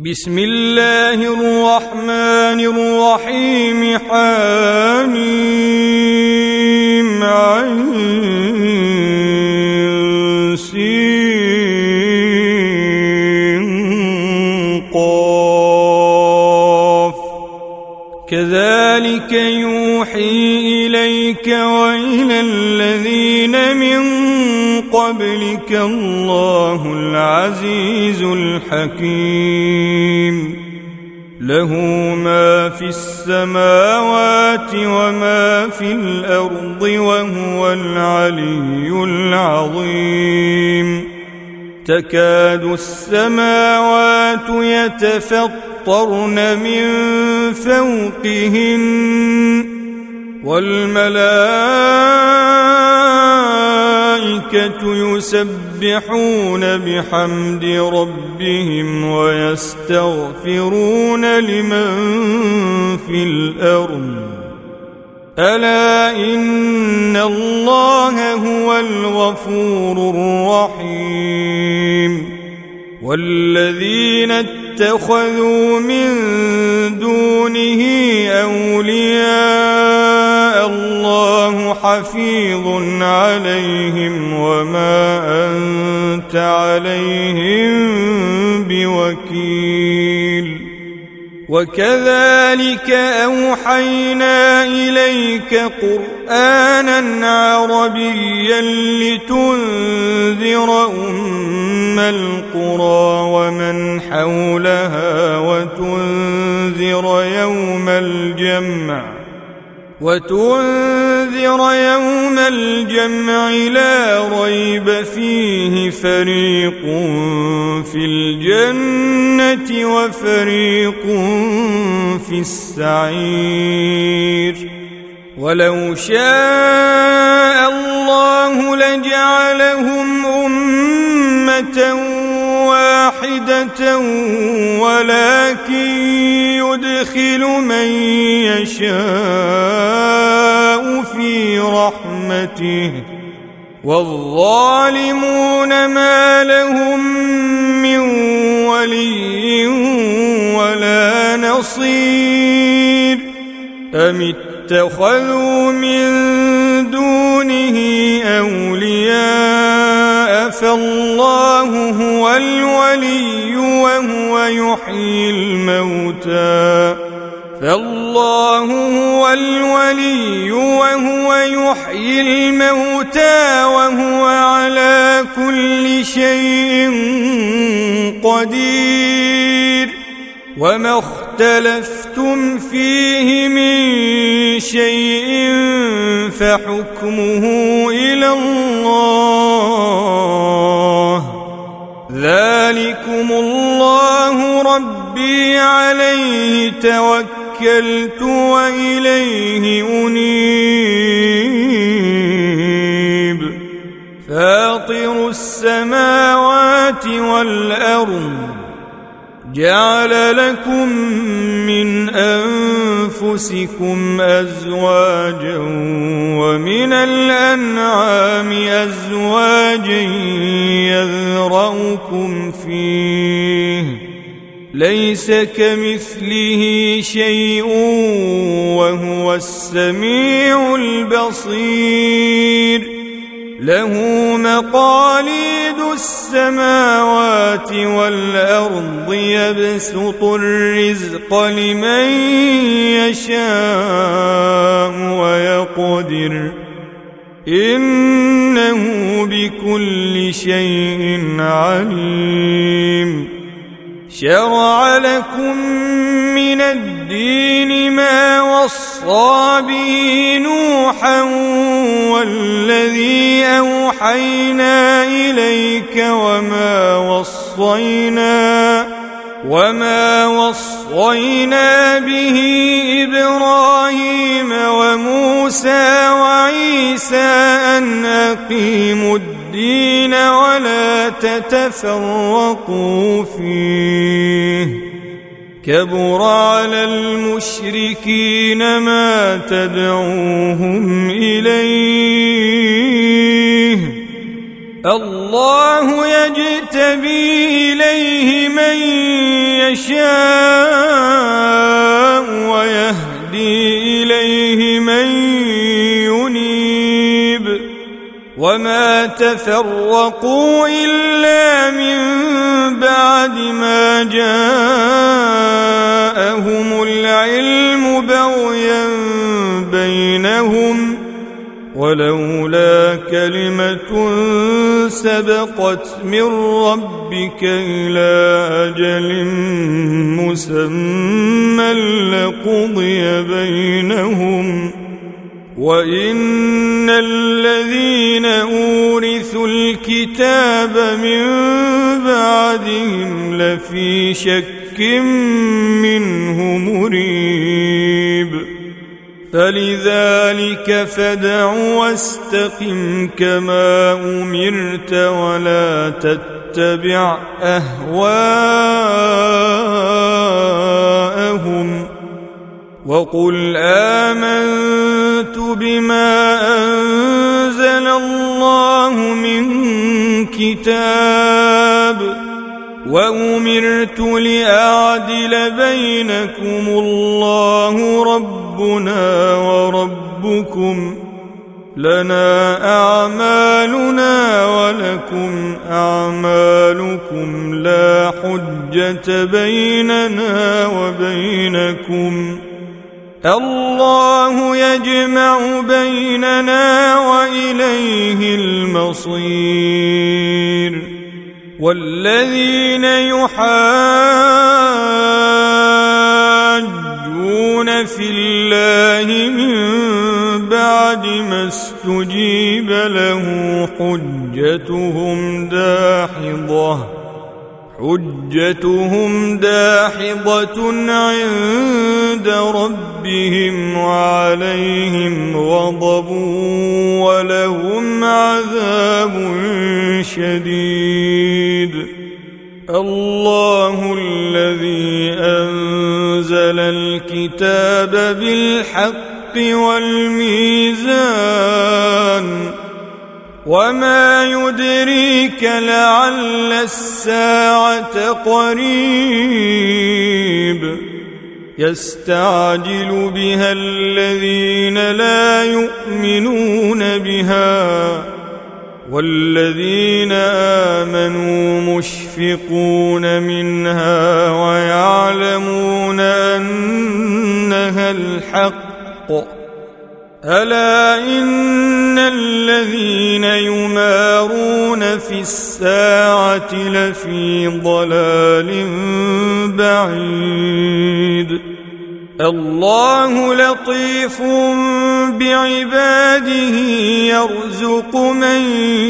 بسم الله الرحمن الرحيم حميم عين سين قاف كذلك يوحي إليك وإلى الذين من قبلك الله العزيز الحكيم له ما في السماوات وما في الأرض وهو العلي العظيم تكاد السماوات يتفطرن من فوقهن والملائكة يسبحون بحمد ربهم ويستغفرون لمن في الأرض ألا إن الله هو الغفور الرحيم والذين اتخذوا من دونه أولياء الله حفيظ عليهم وما أنت عليهم بوكيل وكذلك أوحينا إليك قرآنا عربيا لتنذر أم القرى ومن حولها وتنذر يوم الجمع لا ريب فيه فريق في الجنة وفريق في السعير ولو شاء الله لجعلهم أمة واحدة ولكن يدخل من يشاء في رحمته والظالمون ما لهم من ولي ولا نصير أم اتخذوا من دونه أولياء فالله هو الولي وهو يحيي الموتى وهو على كل شيء قدير وما اختلفتم فيه من شيء فحكمه إلى الله ذلكم الله ربي عليه توكلت وإليه أنيب فاطر السماوات والأرض جعل لكم من أنفسكم أزواجا ومن الأنعام أزواجا يذرأكم فيه ليس كمثله شيء وهو السميع البصير له مقاليد السماوات والأرض يبسط الرزق لمن يشاء ويقدر إنه بكل شيء عليم شرع لكم من الدين ما وصى به نوحا والذي أوحينا إليك وما وصينا به إبراهيم وموسى وعيسى أن أقيموا الدين ولا تتفرقوا فيه كبر على المشركين ما تدعوهم إليه الله يجتبي إليه من يشاء ويهدي إليه من ينيب وما تفرقوا إلا من بعد ما جاءهم العلم بغيا بينهم ولولا كلمة سبقت من ربك إلى أجل مسمى لقضي بينهم وإن الذين أورثوا الكتاب من بعدهم لفي شك منه مريب فلذلك فادع واستقم كما أمرت ولا تتبع أهواءهم وقل آمنت بما أنزل الله من كتاب وأمرت لأعدل بينكم الله ربنا وربكم لنا أعمالنا ولكم أعمالكم لا حجة بيننا وبينكم الله يجمع بيننا وإليه المصير والذين يحاجون في الله من بعد ما استجيب له حجتهم داحضة عند ربهم وعليهم غضب ولهم عذاب شديد الله الذي أنزل الكتاب بالحق والميزان وما يدريك لعل الساعة قريب يستعجل بها الذين لا يؤمنون بها والذين آمنوا مشفقون منها ويعلمون أنها الحق ألا إن الذين يمارون في الساعة لفي ضلال بعيد الله لطيف بعباده يرزق من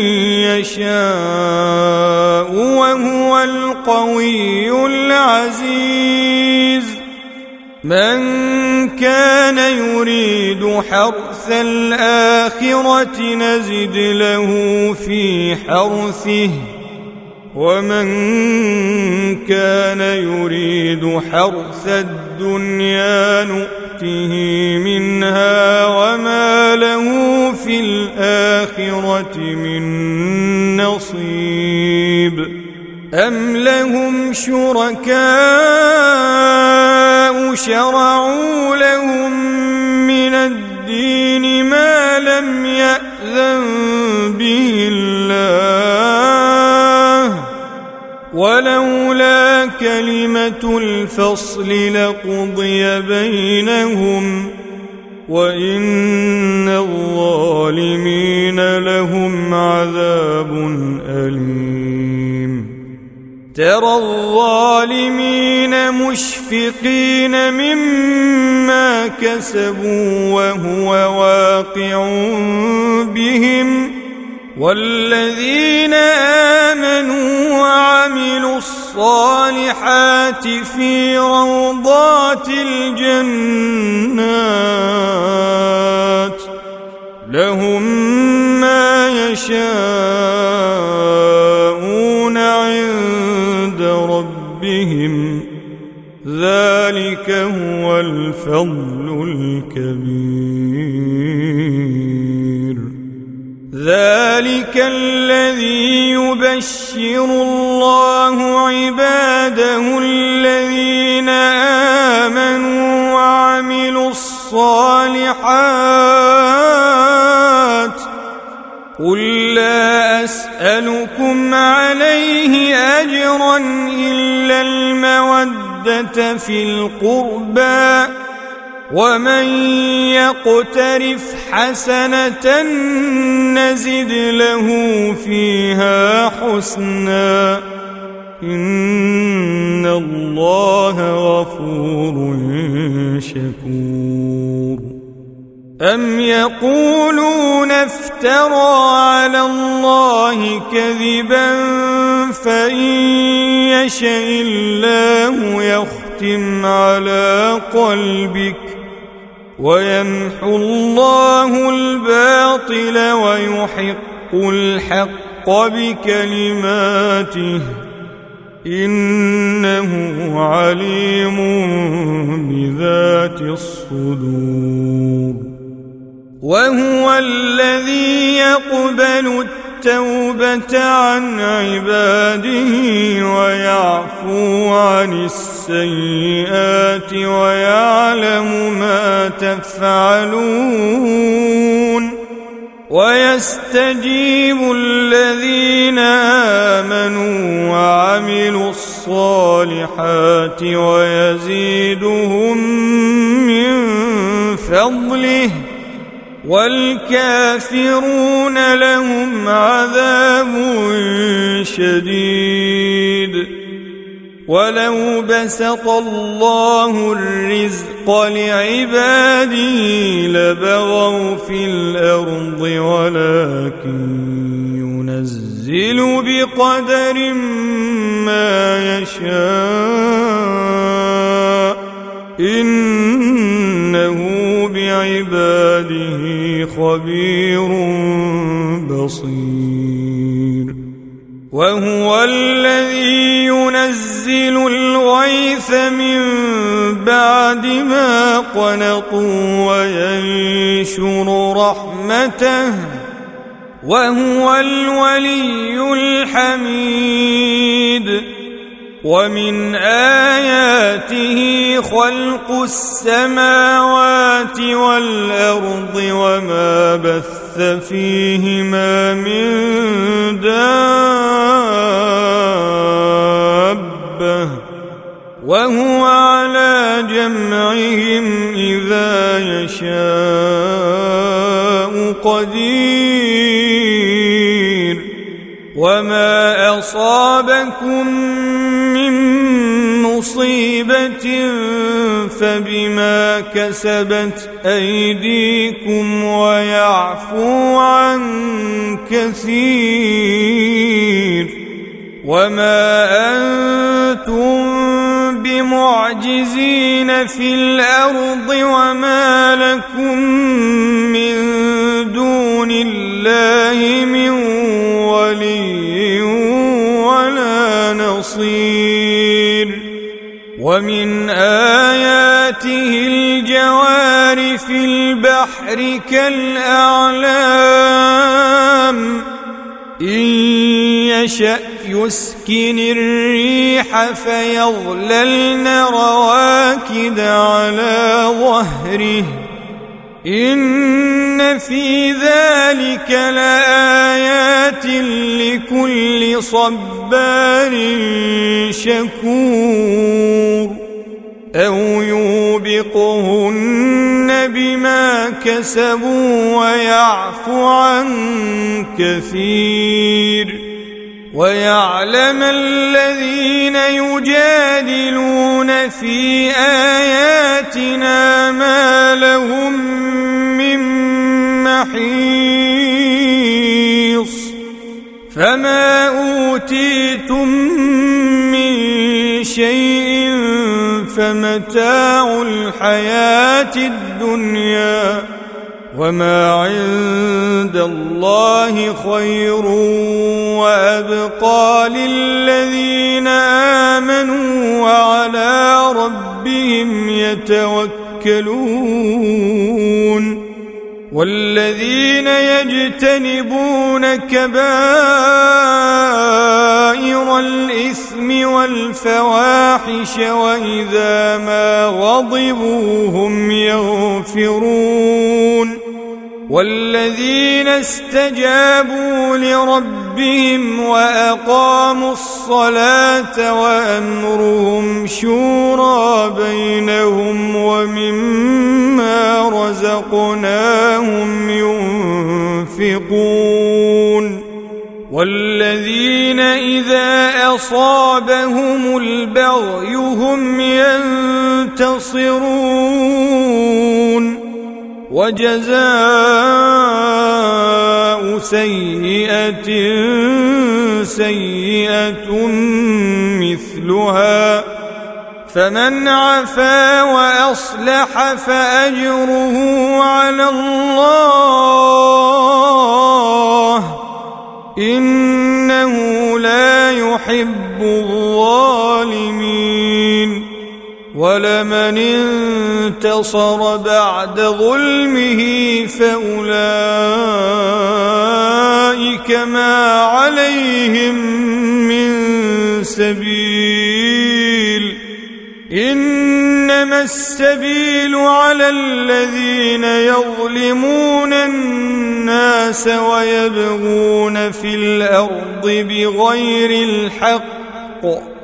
يشاء وهو القوي العزيز من كان يريد حرث الآخرة نزد له في حرثه ومن كان يريد حرث الدنيا نؤته منها وما له في الآخرة من نصيب أم لهم شركاء شرعوا لهم من الدين ما لم يأذن به الله ولولا كلمة الفصل لقضي بينهم وإن الظالمين لهم عذاب أليم ترى الظالمين مشفقين مما كسبوا وهو واقع بهم والذين آمنوا وعملوا الصالحات في روضات الجنات لهم ما يشاءون عند ربهم ذلك هو الفضل الكبير ذلك الذي يبشر الله عباده الذين آمنوا وعملوا الصالحات قل لا أسألكم عليه أجرا إلا المودة في القربى ومن يقترف حسنة نزد له فيها حسنا إن الله غفور شكور أم يقولون افترى على الله كذبا فإن يشاء الله يختم على قلبك ويمحو الله الباطل ويحق الحق بكلماته إنه عليم بذات الصدور وهو الذي يقبل التوبة عن عباده ويعفو عن السيئات ويعلم ما تفعلون ويستجيب الذين آمنوا وعملوا الصالحات ويزيدهم من فضله والكافرون لهم عذاب شديد ولو بسط الله الرزق لعباده لبغوا في الأرض ولكن ينزل بقدر ما يشاء إنه بعباده خبير بصير وهو الذي ينزل الغيث من بعد ما قنطوا وينشر رحمته وهو الولي الحميد ومن آياته خلق السماوات والأرض وما بث فيهما من دابة وهو على جمعهم إذا يشاء قدير وما أصابكم من مصيبة فبما كسبت أيديكم ويعفو عن كثير وما أنتم بمعجزين في الأرض وما لكم من دون الله من ولي ولا نصير ومن آياته الجوار في البحر كالأعلام إن يشأ يسكن الريح فيظللن رواكد على ظهره إن في ذلك لآيات لكل صبار شكور أو يوبقهن بما كسبوا ويعفو عن كثير ويعلم الذين يجادلون في آياتنا ما لهم من محيص فما أوتيتم من شيء فمتاع الحياة الدنيا وما عند الله خير وأبقى للذين آمنوا وعلى ربهم يتوكلون والذين يجتنبون كبائر الإثم والفواحش وإذا ما غضبوا هم يغفرون والذين استجابوا لربهم وأقاموا الصلاة وأمرهم شورى بينهم ومما رزقناهم ينفقون والذين إذا أصابهم البغي هم ينتصرون وجزاء سيئة سيئة مثلها فمن عفا وأصلح فأجره على الله إنه لا يحب الظالمين ولمن انتصر بعد ظلمه فأولئك ما عليهم من سبيل إنما السبيل على الذين يظلمون الناس ويبغون في الأرض بغير الحق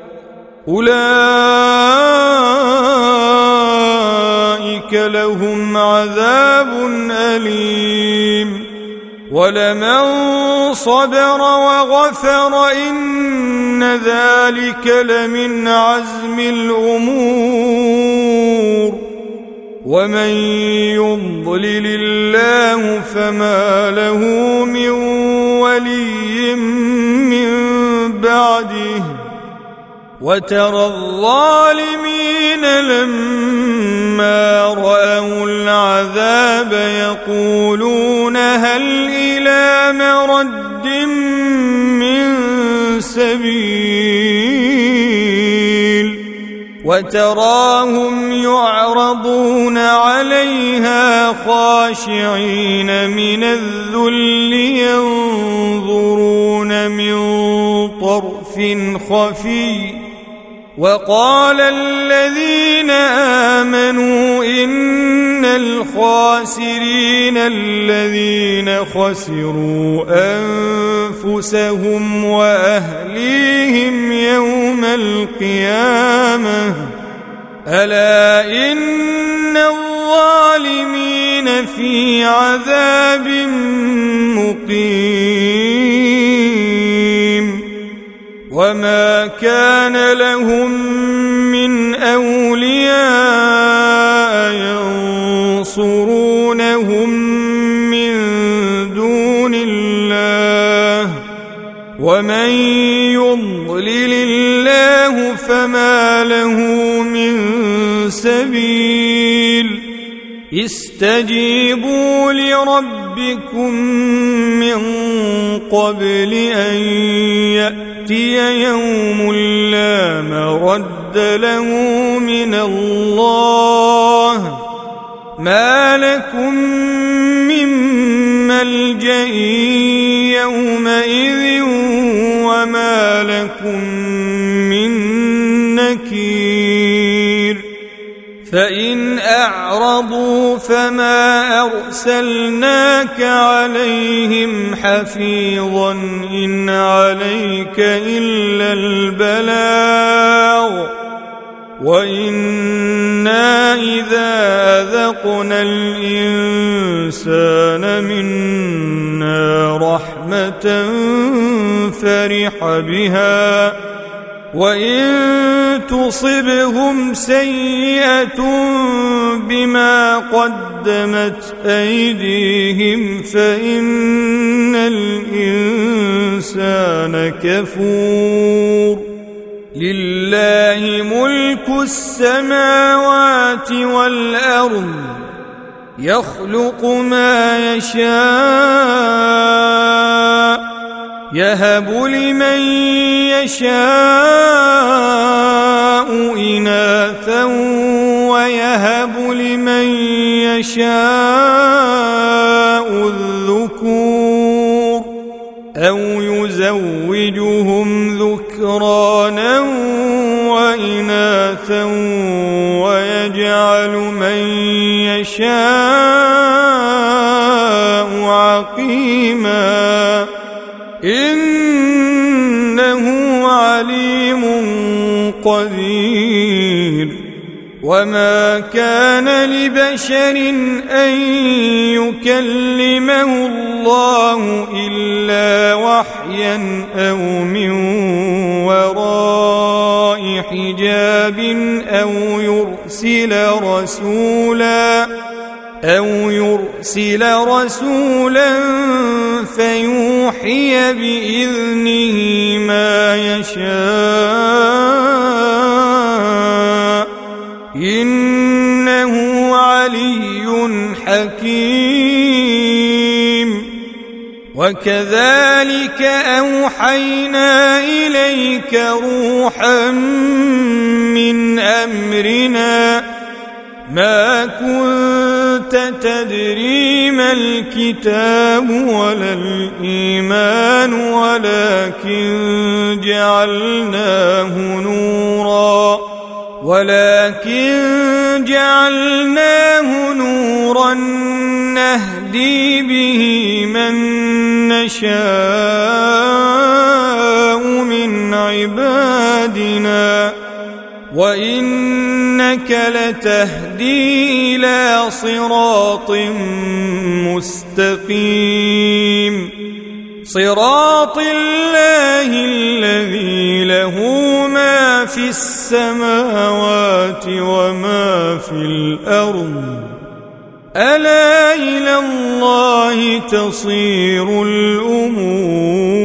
أولئك لهم عذاب أليم ولمن صبر وغفر إن ذلك لمن عزم الأمور ومن يضلل الله فما له من ولي من بعده وترى الظالمين لما رأوا العذاب يقولون هل إلى مرد من سبيل وتراهم يعرضون عليها خاشعين من الذل ينظرون من طرف خفي وقال الذين آمنوا إن الخاسرين الذين خسروا أنفسهم وأهليهم يوم القيامة ألا إن الظالمين في عذاب مقيم وما كان لهم من أولياء ينصرونهم من دون الله ومن يضلل الله فما له من سبيل استجيبوا لربكم من قبل أن يأتي يوم لا مرد له من الله ما لكم من ملجأ يومئذ وما لكم من نكير فإن أعرضوا فما أرسلناك عليهم حفيظا إن عليك إلا البلاغ وإنا إذا أذقنا الإنسان منا رحمة فرح بها وإن تصبهم سيئة بما قدمت أيديهم فإن الإنسان كفور لله ملك السماوات والأرض يخلق ما يشاء يهب لمن يشاء إناثا ويهب لمن يشاء الذكور أو يزوجهم ذكرانا وإناثا ويجعل من يشاء عقيما إنه عليم قدير وما كان لبشر أن يكلمه الله إلا وحيا أو من وراء حجاب أو يرسل رسولا فيوحي بإذنه ما يشاء إنه علي حكيم وكذلك أوحينا إليك روحا من أمرنا ما كنت تدري ما الكتاب ولا الإيمان ولكن جعلناه نورا نهدي به من نشاء من عبادنا وإنك لتهدي إلى صراط مستقيم صراط الله الذي له ما في السماوات وما في الأرض ألا إلى الله تصير الأمور